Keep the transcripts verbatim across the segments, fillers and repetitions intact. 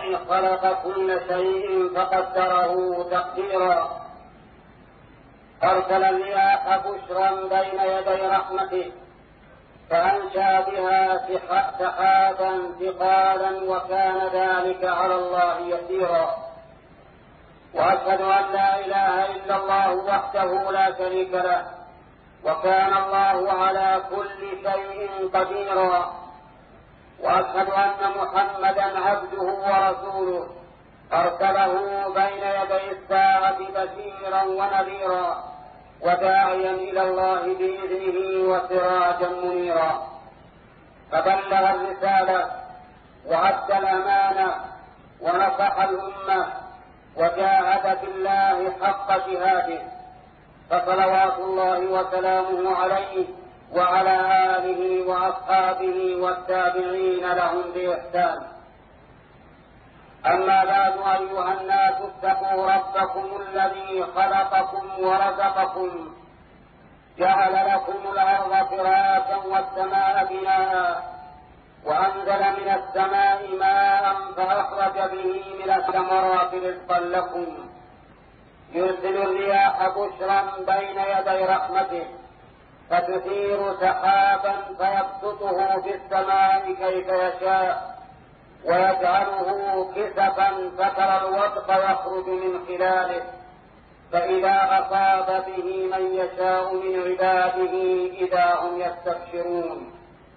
الذي خلق كل شيء فقدره تقديرا. أرسل الرياح بشرا بين يدي رحمته فأنشأ بها سحابا ثقالا وكان ذلك على الله يسيرا. وأشهد أن لا إله إلا الله وحده لا شريك له وكان الله على كل شيء قديرا. وأشهد أن محمدا عبده ورسوله أرسله بين يدي الساعة بشيرا ونذيرا وداعيا إلى الله بإذنه وسراجا منيرا. فبلغ الرسالة وأدى الأمانة ونصح الأمة وجاهد في الله حق جهاده، فصلوات الله وسلامه عليه وعلى آله وأصحابه والتابعين لهم بإحسان. أما بعد، أيها الناس اتقوا ربكم الذي خلقكم ورزقكم، جعل لكم الأرض فراشا والسماء بناء، وأنزل من السماء ماء فأخرج به من الثمرات رزقا لكم، يرسل الرياح بشرا بين يدي رحمته فتثير سحابا فيبسطه في السماء كيف يشاء ويجعله كسفا فترى الودق يخرج من خلاله، فإذا أصاب به من يشاء من عباده إذا هم يستبشرون.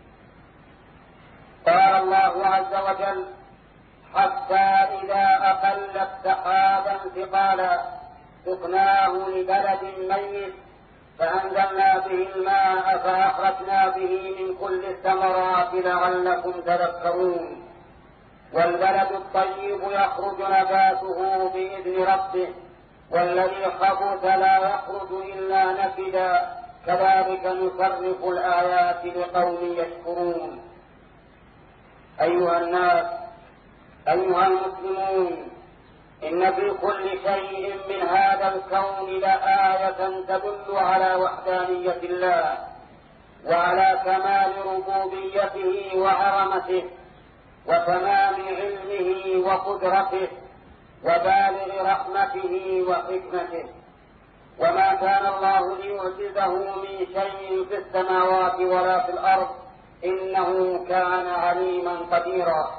قال الله عز وجل: حتى إذا أقلت سحابا ثقالا سقناه لبلد ميت فأنزلنا به الماء فأخرجنا به من كل الثمرات لعلكم تذكرون. والبلد الطيب يخرج نباته بإذن ربه والذي خبث لا يخرج إلا نكدا كذلك نصرف الآيات لقوم يشكرون. أيها الناس، أيها المسلمون، إن في كل شيء من هذا الكون لآية تدل على وحدانية الله وعلى كمال ربوبيته وعظمته وتمام علمه وقدرته وبالغ رحمته وحكمته. وما كان الله ليعجزه من شيء في السماوات ولا في الأرض إنه كان عليما قديرا.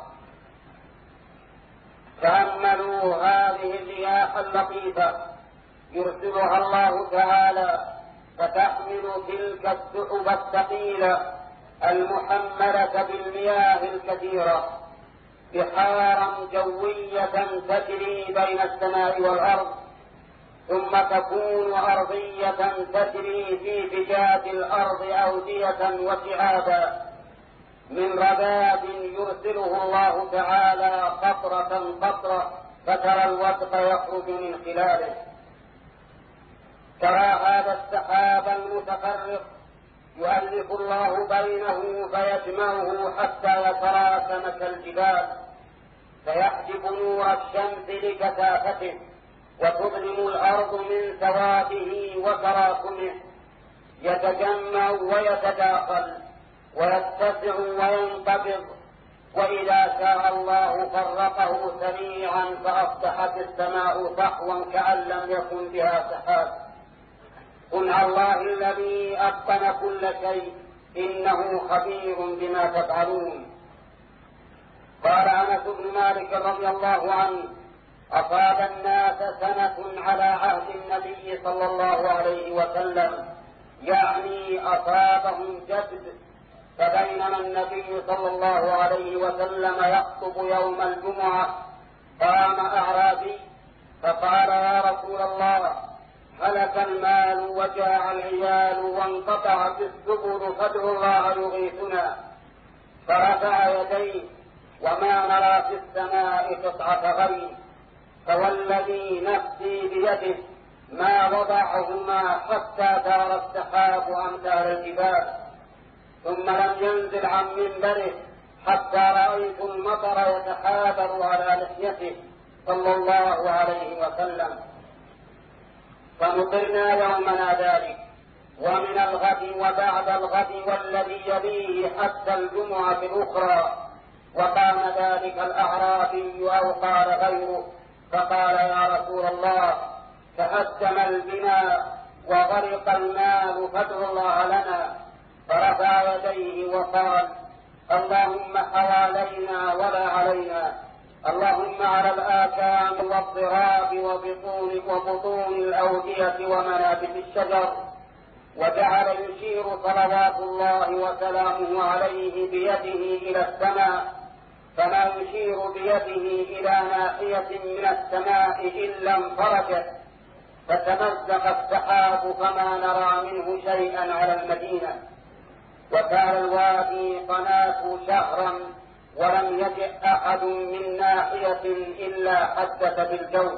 تأملوا هذه الرياح اللطيفة يرسلها الله تعالى فتحمل تلك السحب الثقيلة المحملة بالمياه الكثيرة بحارا جوية تجري بين السماء والأرض، ثم تكون أرضية تجري في فجاج الأرض أودية وشعابا من رذاذ يرسله الله تعالى قطرة قطرة فترى الودق يخرج من خلاله. ترى هذا السحاب المتفرق يؤلف الله بينه فيجمعه حتى يتراكم كالجبال، فيحجب نور الشمس لكثافته وتظلم الأرض من سواده وتراكمه، يتجمع ويتداخل ويتسع وينقبض، وإذا شاء الله فرقه سريعا فأصبحت السماء صحوا كأن لم يكن بها سحاب. صنع الله الذي أتقن كل شيء إنه خبير بما تفعلون. قال أنس بن مالك رضي الله عنه: أصاب الناس سنة على عهد النبي صلى الله عليه وسلم، يعني أصابهم جد، فبينما النبي صلى الله عليه وسلم يخطب يوم الجمعة قام أعرابي فقال: يا رسول الله، هلك المال وجاع العيال وانقطعت السبل فادعوا الله يغيثنا. فرفع يديه: وما نرى في السماء قطعة غيم، فوالذي نفسي بيده ما وضعهما حتى دار السحاب أمثال الجبال. ثم لم ينزل عن منبره حتى رأيت المطر يتحابر على لحيته صلى الله عليه وسلم. فمطرنا يومنا ذلك ومن الغد وبعد الغد والذي يليه حتى الجمعة الأخرى، وقام ذلك الأعرابي أو قال غيره فقال يا رسول الله تهدم البناء وغرق المال فادع الله لنا، فرفع يديه وقال اللهم حوالينا ولا علينا، اللهم على الآكام والضراب وبطون, وبطون الأودية ومنابت الشجر، وجعل يشير صلوات الله وسلامه عليه بيده إلى السماء، فما يشير بيده إلى ناحية من السماء إلا انفرجت، فتمزق السحاب فما نرى منه شيئا على المدينة، وكان الوادي قناة شهرا ولم يجئ أحد من ناحية إلا حدث بالجو.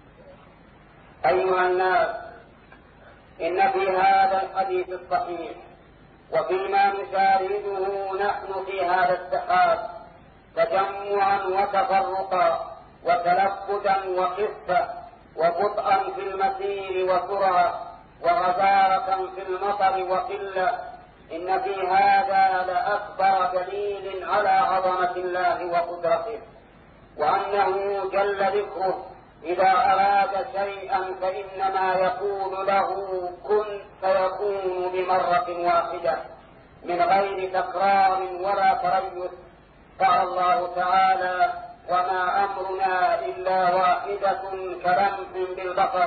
أيها الناس، إن في هذا الحديث الصحيح وفيما نشاهده نحن في هذا السحاب تجمعا وتفرقا وتلفتا وخفة وبطئا في المسير وسرعة وغزارة في المطر وقلة، إن في هذا لأكبر دليل على عظمة الله وقدرته، وأنه جل ذكره إذا أراد شيئا فإنما يقول له كن فيكون بمرة واحدة من غير تكرار ولا تريث. قال الله تعالى وما أمرنا إلا واحدة كلمح بالبصر.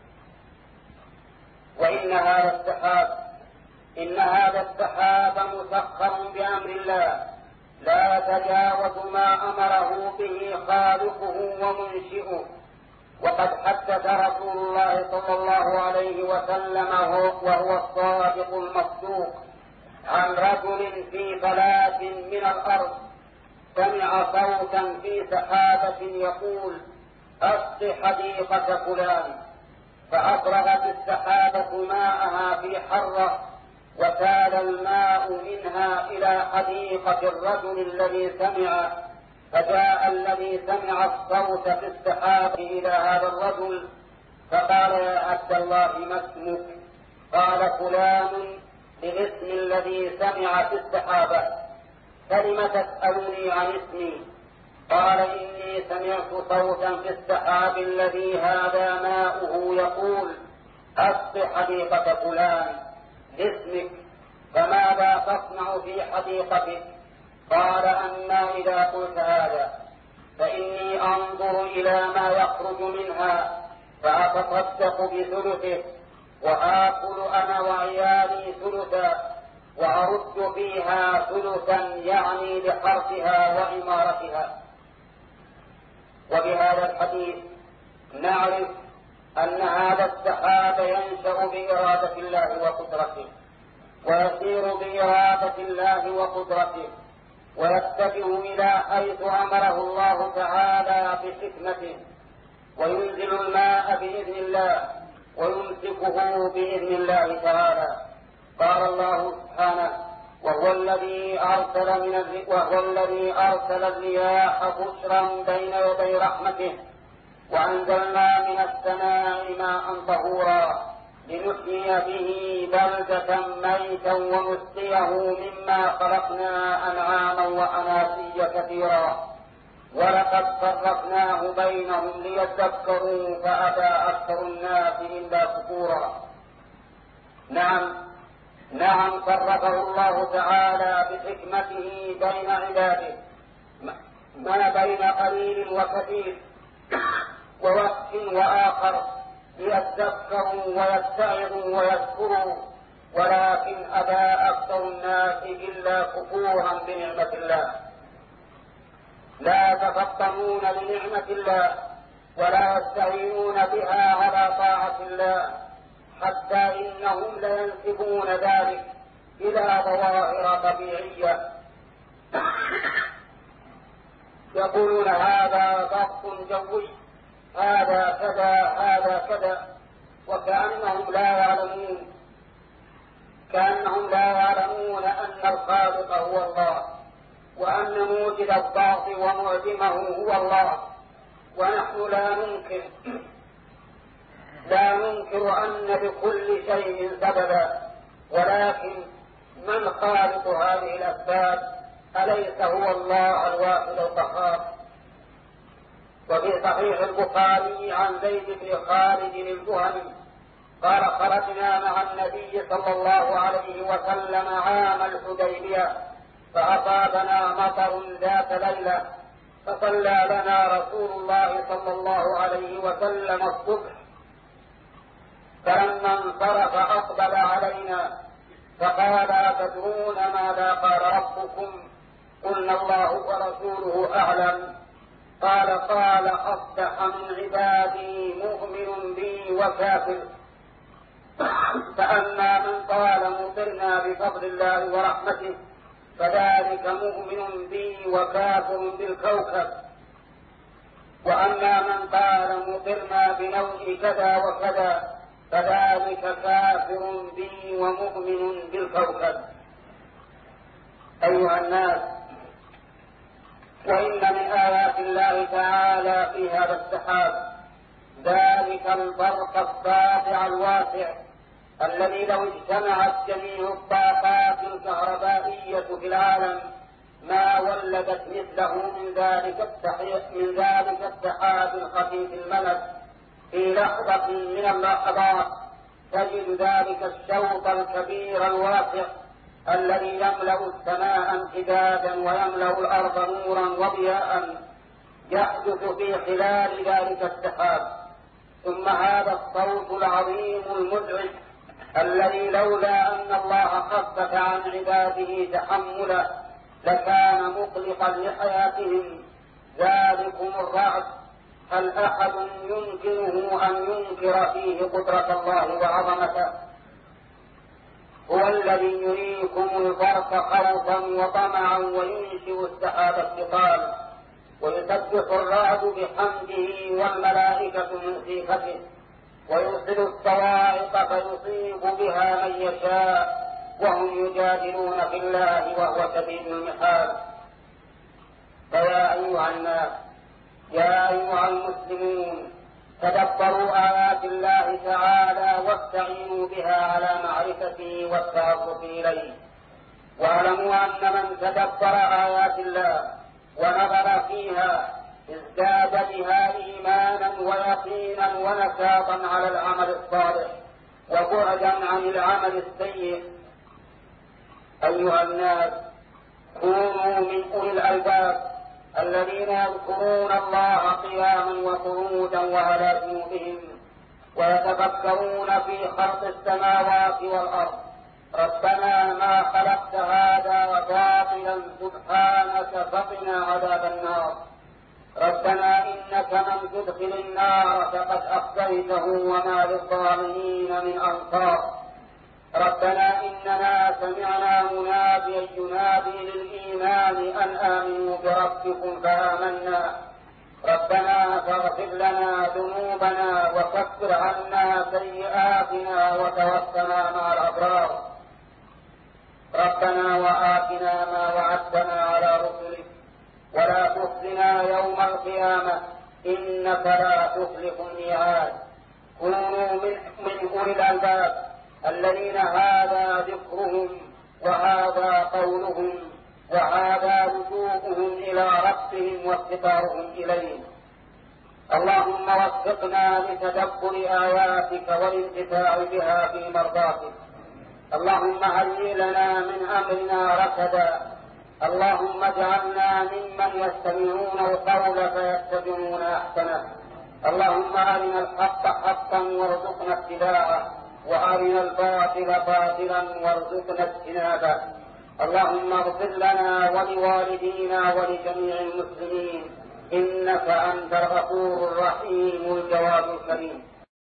وإن هذا السحاب إن هذا السحاب مسخر بأمر الله لا يتجاوز ما أمره به خالقه ومنشئه. وقد حدث رسول الله صلى الله عليه وسلم وهو الصادق المصدوق عن رجل في فلاة من الأرض سمع صوتا في سحابة يقول أسق حديقة فلان، فأفرغت السحابة ماءها في حرة وسال الماء منها إلى حديقة الرجل الذي سمع، فجاء الذي سمع الصوت في السحاب إلى هذا الرجل فقال يا عبد الله ما اسمك؟ قال فلان بالاسم الذي سمع في السحابة. فلم تسألني عن اسمي؟ قال إني سمعت صوتا في السحاب الذي هذا ماؤه يقول أسق حديقة فلان باسمك، فماذا تصنع في حديقتك؟ قال أما إذا قلت هذا فإني أنظر إلى ما يخرج منها فأتصدق بثلثه وآكل أنا وعيالي ثلثا وأرد فيها ثلثا يعني لحرثها وعمارتها. وبهذا الحديث نعرف أن هذا السحاب ينشأ بإرادة الله وقدرته ويسير بإرادة الله وقدرته ويتجه إلى حيث أمره الله تعالى بحكمته، وينزل الماء بإذن الله ويمسكه بإذن الله تعالى. قال الله سبحانه وهو الذي أرسل من وهو الذي أرسل الرياح بشرا بين يدي رحمته وأنزلنا من السماء ماء طهورا لنحيي به بلدة ميتا ونسقيه مما خلقنا أنعاما وأناسيا كثيرا ولقد صرفناه بينهم ليذكروا فأبى أكثر الناس إلا كفورا. نعم نعم صرفه الله تعالى بحكمته بين عباده ما بين قليل وكثير ووقت وآخر ليذكروا ويتعظوا ويذكروا، ولكن أبى أكثر الناس إلا كفورا بنعمة الله. لا يتفطنون لنعمة الله ولا يستعينون بها على طاعة الله، حتى إنهم لينسبون ذلك إلى ظواهر طبيعية يقولون هذا ضغط جوي، هذا كذا هذا كذا، وكأنهم لا يعلمون كأنهم لا يعلمون أن الخالق هو الله، وأن موجد الضغط ومعدمه هو الله. ونحن لا ننكر لا ننكر أن لكل شيء سببا، ولكن من خالق هذه الأسباب أليس هو الله الواحد القهار؟ وفي صحيح البخاري عن زيد بن خالد الجهني قال خرجنا مع النبي صلى الله عليه وسلم عام الحديبية فأصابنا مطر ذات ليلة فصلى لنا رسول الله صلى الله عليه وسلم الصبح، فلما انصرف أقبل علينا فقال أتدرون ماذا قال ربكم؟ قلنا الله ورسوله أعلم. قال قال أصبح من عبادي مؤمن بي وكافر، فأما من قال مطرنا بفضل الله ورحمته فذلك مؤمن بي وكافر بالكوكب، وأما من قال مطرنا بنوء كذا وكذا فذلك كافر بي ومؤمن بالكوكب. أيها الناس، وإن من آيات الله تعالى في هذا السحاب ذلك البرق الساطع الواسع الذي لو اجتمعت جميع الطاقات الكهربائية في العالم ما ولدت مثله من ذلك من ذلك السحاب الخفيف الملك في لحظة من اللحظات. تجد ذلك الشوط الكبير الواسع الذي يملأ السماء امتدادا ويملأ الأرض نورا وضياء يحدث في خلال ذلك السحاب. ثم هذا الصوت العظيم المزعج الذي لولا أن الله خفف عن عباده تحمله لكان مقلقا لحياتهم، ذلكم الرعد. هل أحد يمكنه أن ينكر فيه قدرة الله وعظمته؟ هو الذي يريكم البرق خوفا وطمعا وينشئ السحاب الثقال، ويسبح الرعد بحمده والملائكة من خيفته، ويرسل الصواعق فيصيب بها من يشاء وهم يجادلون في الله وهو شديد المحال. فيا أيها الناس، يا أيها المسلمون، تدبروا آيات الله تعالى واستعينوا بها على معرفته والتعرف إليه، واعلموا أن من تدبر آيات الله ونظر فيها ازداد بها إيمانا ويقينا ونشاطا على العمل الصالح وبعدا عن العمل السيء. أيها الناس، كونوا من أولي الألباب الذين يذكرون الله قياما وقعودا وعلى جنوبهم ويتفكرون في خلق السماوات والأرض. ربنا ما خلقت هذا باطلا سبحانك فقنا عذاب النار. ربنا إنك من تدخل النار فقد أخزيته وما للظالمين من أنصار. ربنا إننا سمعنا مناديا ينادي للإيمان أن آمنوا بربكم فآمنا. ربنا فاغفر لنا ذنوبنا وكفر عنا سيئاتنا وتوفنا مع الأبرار. ربنا وآتنا ما وعدتنا على رسلك ولا تخزنا يوم القيامة إنك لا تخلف الميعاد. كونوا من, من أولي الألباب الذين هذا ذكرهم وهذا قولهم وهذا لجوءهم إلى ربهم وافتقارهم إليه. اللهم وفقنا لتدبر آياتك والانتفاع بها في مرضاتك. اللهم هيئ لنا من أمرنا رشدا. اللهم اجعلنا ممن يستمعون القول فيتبعون أحسنه. اللهم أرنا الحق حقا وارزقنا اتباعه وأرنا الباطل باطلا وارزقنا اجتنابه. اللهم اغفر لنا ولوالدينا ولجميع المسلمين إنك أنت الغفور الرحيم الجواد الكريم.